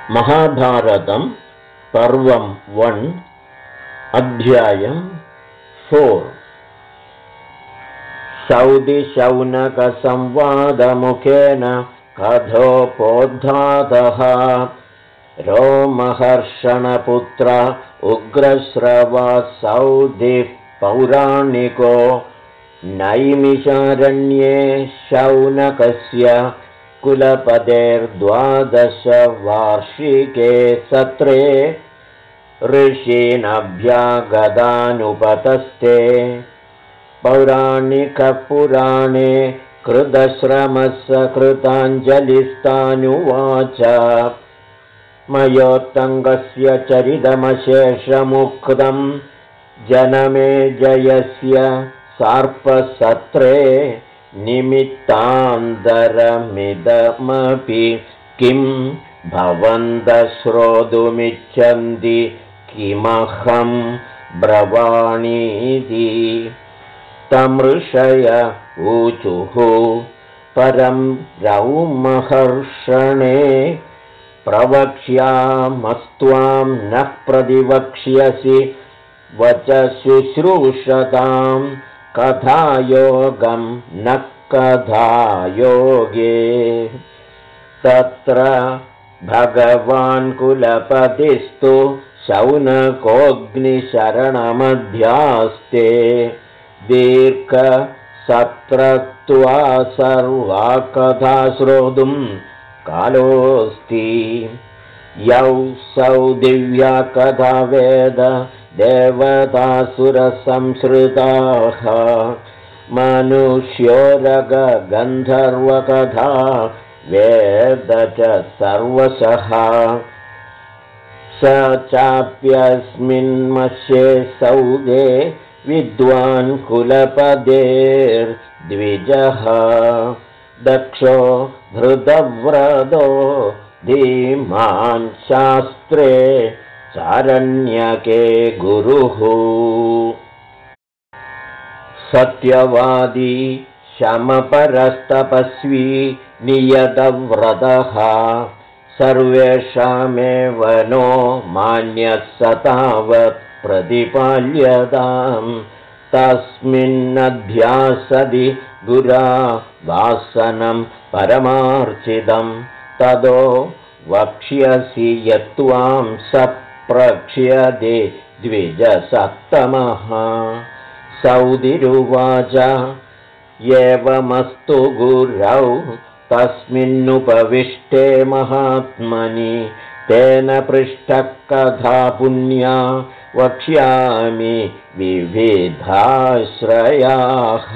महाभारतं पर्वं 1 अध्यायं 4 शौदिशौनकसंवादमुखेन कथोपोद्धातः रोमहर्षणपुत्र उग्रश्रवा सौदिः पौराणिको नैमिषारण्ये शौनकस्य कुलपतेर्द्वादशवार्षिके सत्रे ऋषीनभ्यागदानुपतस्ते पौराणिकपुराणे कृतश्रमस्सकृताञ्जलिस्तानुवाच मयोत्तङ्गस्य चरितमशेषमुक्तं जनमेजयस्य सार्पसत्रे निमित्तान्तरमिदमपि किं भवन्तः श्रोतुमिच्छन्ति किमहं ब्रवाणीति तमृषय ऊचुः परं रौमहर्षणे प्रवक्ष्यामस्त्वां नः प्रतिवक्ष्यसि वच शुश्रूषतां कथायोगं न कथायोगे तत्र भगवान् कुलपतिस्तु शौनकोऽग्निशरणमध्यास्ते दीर्घसत्रत्वा सर्वा कथा श्रोतुं कालोऽस्ति यौ सौ दिव्या कथा वेद देवतासुरसंश्रिताः मनुष्योरगन्धर्वकथा वेद च सर्वशः स चाप्यस्मिन्मस्ये सौदे विद्वान् कुलपतेर्द्विजः दक्षो धृतव्रतो धीमान् शास्त्रे चारण्यके गुरुः सत्यवादी शमपरस्तपस्वी नियतव्रतः सर्वेषामेव नो मान्यः स तावत् प्रतिपाल्यताम् तस्मिन्नध्यासदि गुरा वासनं परमार्चितं ततो वक्ष्यसि यत्त्वां सप्रक्ष्यते द्विजसप्तमः सौदिरुवाच एवमस्तु गुरौ तस्मिन्नुपविष्टे महात्मनि तेन पृष्ठः कथा पुण्या वक्ष्यामि विविधाश्रयाः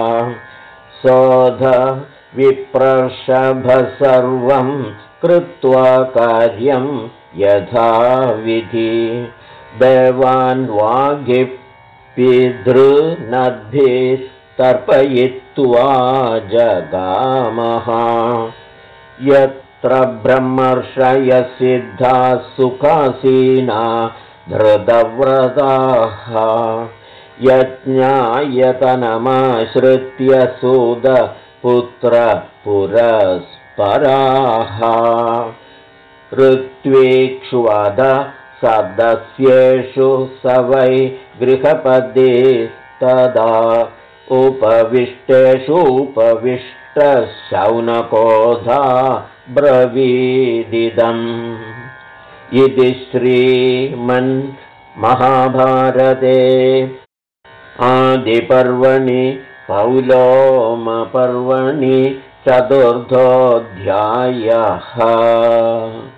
सोध विप्रषभ सर्वं कृत्वा कार्यं यथाविधि देवान् वाग्भिर्पितॄनद्भिस्तर्पयित्वा जगामः यत्र ब्रह्मर्षयः सिद्धाः सुखासीना धृतव्रताः यज्ञायतनमाश्रित्य सूतपुत्रपुरस्पराः ऋत्विक्ष्वद सदस्येषु स वै गृहपतिस्तदा उपविष्टेषु उपविष्टः शौनकोधा ब्रवीदिदम् इति श्रीमन्महाभारते आदिपर्वणि पौलोमपर्वणि चतुर्थोऽध्यायः।